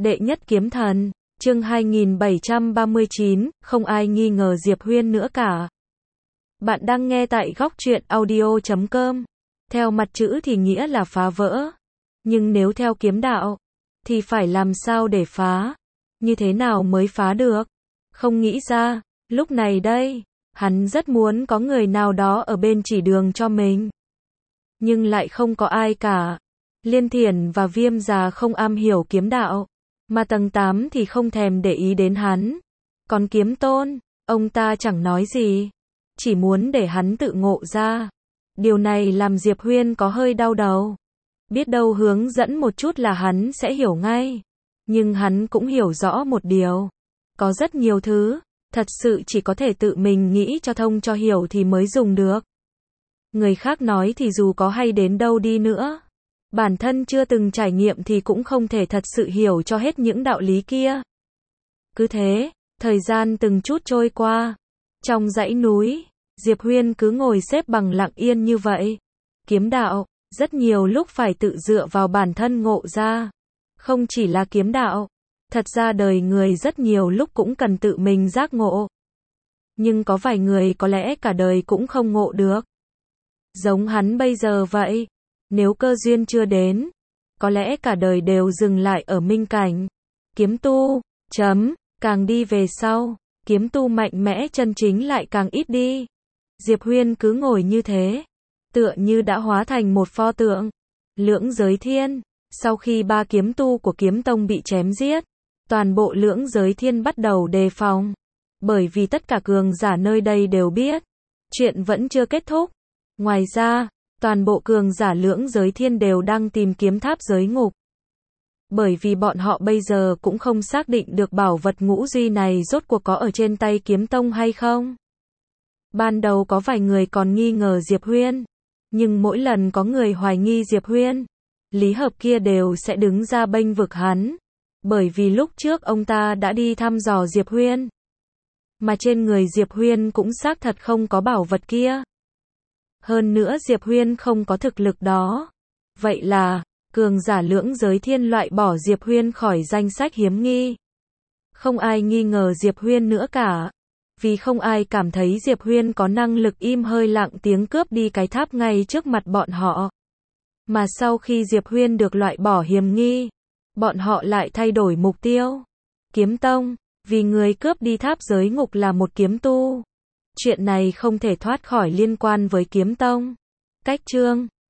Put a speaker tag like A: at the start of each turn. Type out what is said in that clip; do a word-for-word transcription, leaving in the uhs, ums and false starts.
A: Đệ nhất kiếm thần, chương hai nghìn bảy trăm ba mươi chín, không ai nghi ngờ Diệp Huyên nữa cả. Bạn đang nghe tại góc truyện audio chấm com. Theo mặt chữ thì nghĩa là phá vỡ. Nhưng nếu theo kiếm đạo, thì phải làm sao để phá? Như thế nào mới phá được? Không nghĩ ra, lúc này đây, hắn rất muốn có người nào đó ở bên chỉ đường cho mình. Nhưng lại không có ai cả. Liên Thiển và Viêm già không am hiểu kiếm đạo, mà tầng tám thì không thèm để ý đến hắn. Còn Kiếm Tôn, ông ta chẳng nói gì, chỉ muốn để hắn tự ngộ ra. Điều này làm Diệp Huyên có hơi đau đầu. Biết đâu hướng dẫn một chút là hắn sẽ hiểu ngay. Nhưng hắn cũng hiểu rõ một điều. Có rất nhiều thứ, thật sự chỉ có thể tự mình nghĩ cho thông cho hiểu thì mới dùng được. Người khác nói thì dù có hay đến đâu đi nữa, bản thân chưa từng trải nghiệm thì cũng không thể thật sự hiểu cho hết những đạo lý kia. Cứ thế, thời gian từng chút trôi qua. Trong dãy núi, Diệp Huyên cứ ngồi xếp bằng lặng yên như vậy. Kiếm đạo, rất nhiều lúc phải tự dựa vào bản thân ngộ ra. Không chỉ là kiếm đạo, thật ra đời người rất nhiều lúc cũng cần tự mình giác ngộ. Nhưng có vài người có lẽ cả đời cũng không ngộ được. Giống hắn bây giờ vậy. Nếu cơ duyên chưa đến, có lẽ cả đời đều dừng lại ở minh cảnh. Kiếm tu, chấm, càng đi về sau, kiếm tu mạnh mẽ chân chính lại càng ít đi. Diệp Huyên cứ ngồi như thế, tựa như đã hóa thành một pho tượng. Lưỡng giới thiên, sau khi ba kiếm tu của kiếm tông bị chém giết, toàn bộ lưỡng giới thiên bắt đầu đề phòng. Bởi vì tất cả cường giả nơi đây đều biết, chuyện vẫn chưa kết thúc. Ngoài ra, toàn bộ cường giả lưỡng giới thiên đều đang tìm kiếm tháp giới ngục. Bởi vì bọn họ bây giờ cũng không xác định được bảo vật ngũ duy này rốt cuộc có ở trên tay kiếm tông hay không. Ban đầu có vài người còn nghi ngờ Diệp Huyên. Nhưng mỗi lần có người hoài nghi Diệp Huyên, Lý Hợp kia đều sẽ đứng ra bênh vực hắn. Bởi vì lúc trước ông ta đã đi thăm dò Diệp Huyên. Mà trên người Diệp Huyên cũng xác thật không có bảo vật kia. Hơn nữa Diệp Huyên không có thực lực đó. Vậy là, cường giả lưỡng giới thiên loại bỏ Diệp Huyên khỏi danh sách hiếm nghi. Không ai nghi ngờ Diệp Huyên nữa cả. Vì không ai cảm thấy Diệp Huyên có năng lực im hơi lặng tiếng cướp đi cái tháp ngay trước mặt bọn họ. Mà sau khi Diệp Huyên được loại bỏ hiểm nghi, bọn họ lại thay đổi mục tiêu. Kiếm tông, vì người cướp đi tháp giới ngục là một kiếm tu. Chuyện này không thể thoát khỏi liên quan với kiếm tông. Cách chương